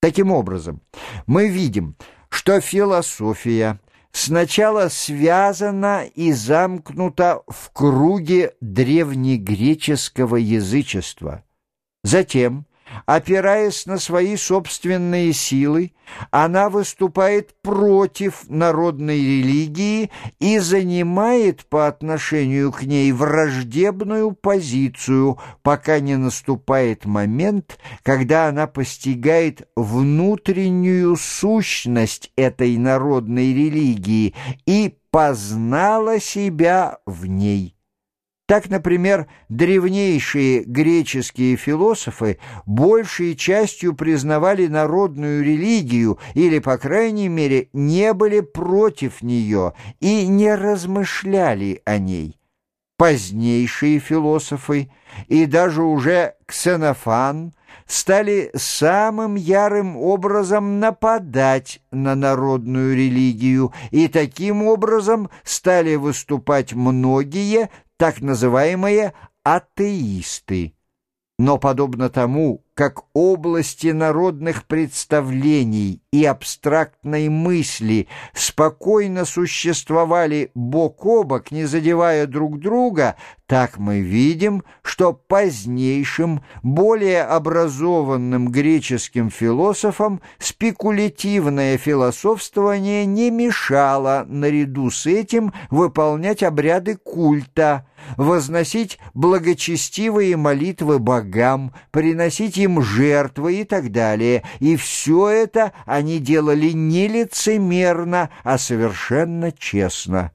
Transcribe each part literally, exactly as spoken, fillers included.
Таким образом, мы видим, что философия сначала связана и замкнута в круге древнегреческого язычества. Затем, опираясь на свои собственные силы, она выступает против народной религии и занимает по отношению к ней враждебную позицию, пока не наступает момент, когда она постигает внутреннюю сущность этой народной религии и познала себя в ней. Так, например, древнейшие греческие философы большей частью признавали народную религию или, по крайней мере, не были против нее и не размышляли о ней. Позднейшие философы и даже уже Ксенофан стали самым ярым образом нападать на народную религию, и таким образом стали выступать многие так называемые атеисты. Но подобно тому, как области народных представлений и абстрактной мысли спокойно существовали бок о бок, не задевая друг друга, так мы видим, что позднейшим, более образованным греческим философам спекулятивное философствование не мешало наряду с этим выполнять обряды культа, возносить благочестивые молитвы богам, приносить им жертвы и так далее. И все это они делали не лицемерно, а совершенно честно.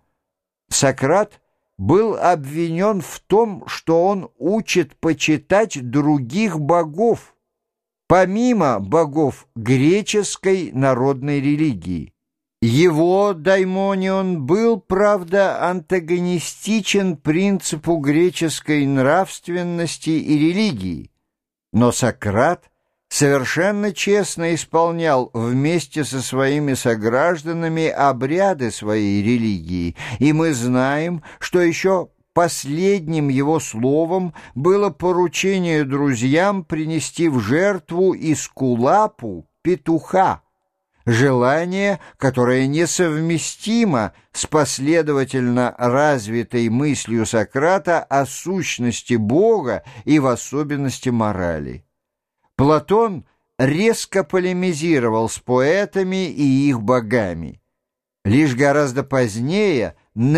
Сократ был обвинен в том, что он учит почитать других богов, помимо богов греческой народной религии. Его даймонион был, правда, антагонистичен принципу греческой нравственности и религии, но Сократ совершенно честно исполнял вместе со своими согражданами обряды своей религии, и мы знаем, что еще последним его словом было поручение друзьям принести в жертву Эскулапу петуха, желание, которое несовместимо с последовательно развитой мыслью Сократа о сущности Бога и в особенности морали. Платон резко полемизировал с поэтами и их богами. Лишь гораздо позднее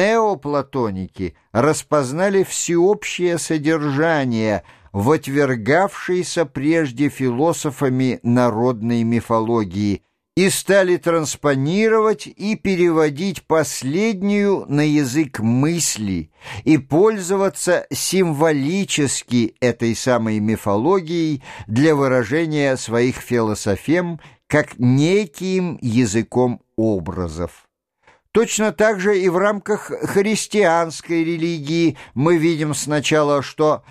неоплатоники распознали всеобщее содержание в отвергавшейся прежде философами народной мифологии и стали транспонировать и переводить последнюю на язык мысли и пользоваться символически этой самой мифологией для выражения своих философем как неким языком образов. Точно так же и в рамках христианской религии мы видим сначала, что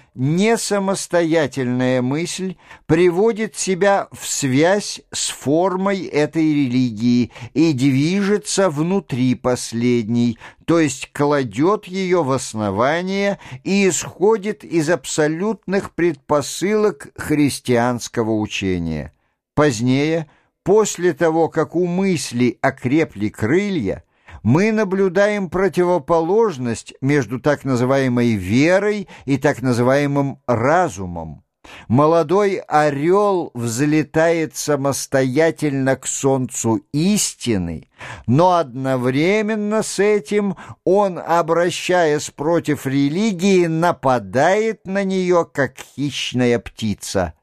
несамостоятельная мысль приводит себя в связь с формой этой религии и движется внутри последней, то есть кладет ее в основание и исходит из абсолютных предпосылок христианского учения. Позднее, после того, как у мысли окрепли крылья, мы наблюдаем противоположность между так называемой верой и так называемым разумом. Молодой орел взлетает самостоятельно к солнцу истины, но одновременно с этим он, обращаясь против религии, нападает на нее, как хищная птица.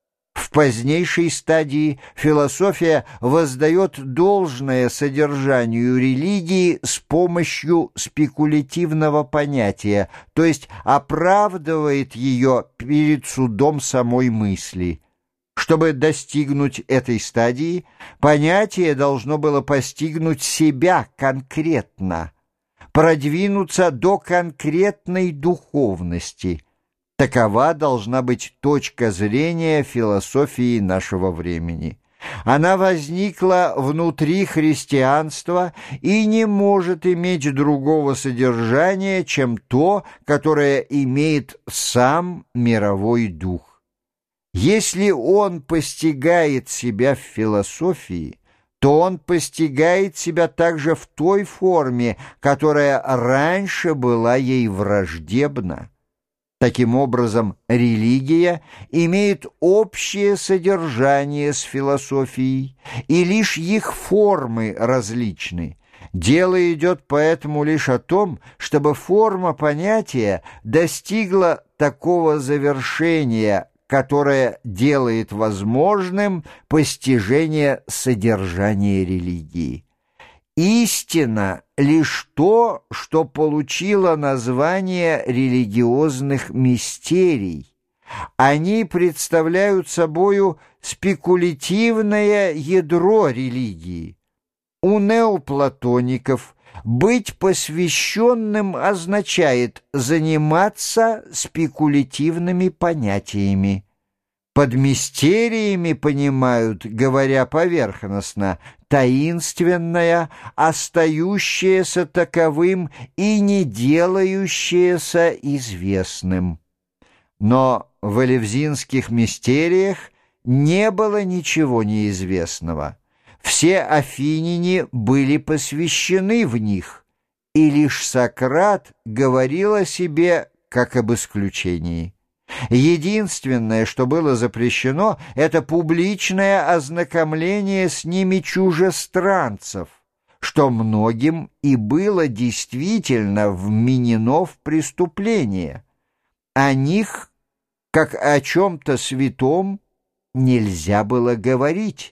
В позднейшей стадии философия воздает должное содержанию религии с помощью спекулятивного понятия, то есть оправдывает ее перед судом самой мысли. Чтобы достигнуть этой стадии, понятие должно было постигнуть себя конкретно, продвинуться до конкретной духовности. Такова должна быть точка зрения философии нашего времени. Она возникла внутри христианства и не может иметь другого содержания, чем то, которое имеет сам мировой дух. Если он постигает себя в философии, то он постигает себя также в той форме, которая раньше была ей враждебна. Таким образом, религия имеет общее содержание с философией, и лишь их формы различны. Дело идет поэтому лишь о том, чтобы форма понятия достигла такого завершения, которое делает возможным постижение содержания религии. Истина — лишь то, что получило название религиозных мистерий. Они представляют собою спекулятивное ядро религии. У неоплатоников быть посвященным означает заниматься спекулятивными понятиями. Под мистериями понимают, говоря поверхностно, таинственное, остающееся таковым и не делающееся известным. Но в элевзинских мистериях не было ничего неизвестного. Все афиняне были посвящены в них, и лишь Сократ говорил о себе как об исключении. Единственное, что было запрещено, это публичное ознакомление с ними чужестранцев, что многим и было действительно вменено в преступление. О них, как о чем-то святом, нельзя было говорить.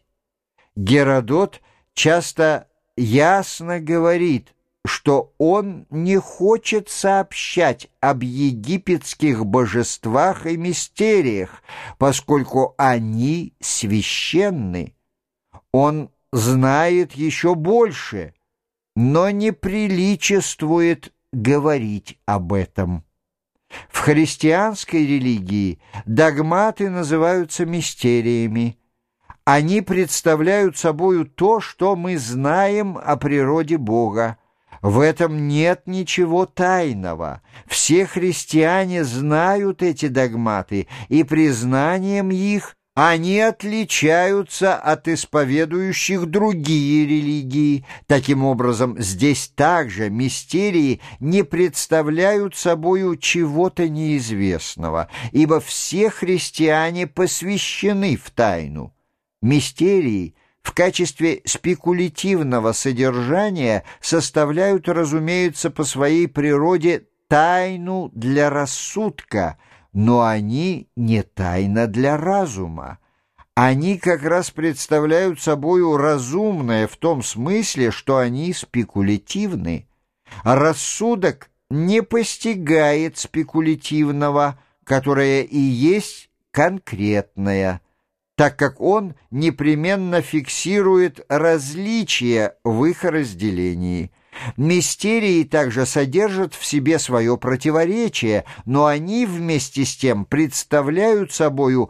Геродот часто ясно говорит, что он не хочет сообщать об египетских божествах и мистериях, поскольку они священны. Он знает еще больше, но не приличествует говорить об этом. В христианской религии догматы называются мистериями. Они представляют собою то, что мы знаем о природе Бога. В этом нет ничего тайного. Все христиане знают эти догматы, и признанием их они отличаются от исповедующих другие религии. Таким образом, здесь также мистерии не представляют собою чего-то неизвестного, ибо все христиане посвящены в тайну. Мистерии в качестве спекулятивного содержания составляют, разумеется, по своей природе тайну для рассудка, но они не тайна для разума. Они как раз представляют собою разумное в том смысле, что они спекулятивны. Рассудок не постигает спекулятивного, которое и есть конкретное, так как он непременно фиксирует различия в их разделении. Мистерии также содержат в себе свое противоречие, но они вместе с тем представляют собою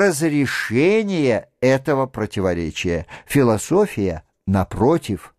разрешение этого противоречия. Философия, напротив,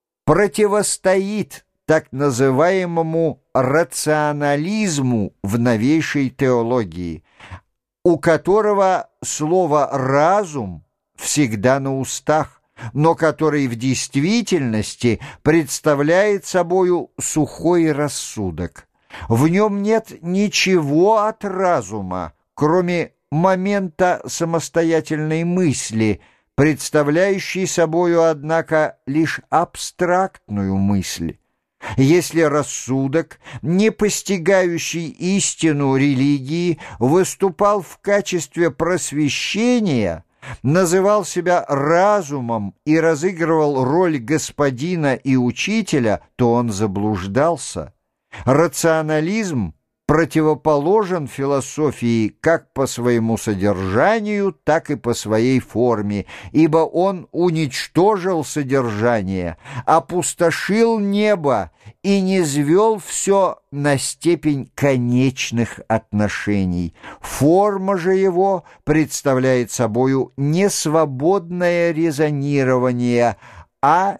противостоит так называемому рационализму в новейшей теологии, у которого слово «разум» всегда на устах, но который в действительности представляет собою сухой рассудок. В нем нет ничего от разума, кроме момента самостоятельной мысли, представляющей собою, однако, лишь абстрактную мысль. Если рассудок, не постигающий истину религии, выступал в качестве просвещения, называл себя разумом и разыгрывал роль господина и учителя, то он заблуждался. Рационализм противоположен философии как по своему содержанию, так и по своей форме, ибо он уничтожил содержание, опустошил небо и низвел все на степень конечных отношений. Форма же его представляет собою не свободное резонирование, а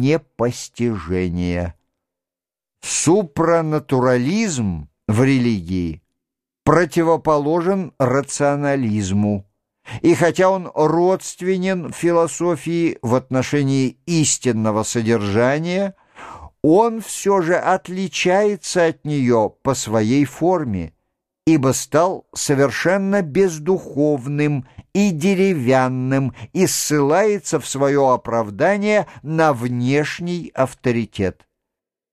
непостижение. Супранатурализм в религии противоположен рационализму. И хотя он родственен философии в отношении истинного содержания, он все же отличается от нее по своей форме, ибо стал совершенно бездуховным и деревянным и ссылается в свое оправдание на внешний авторитет.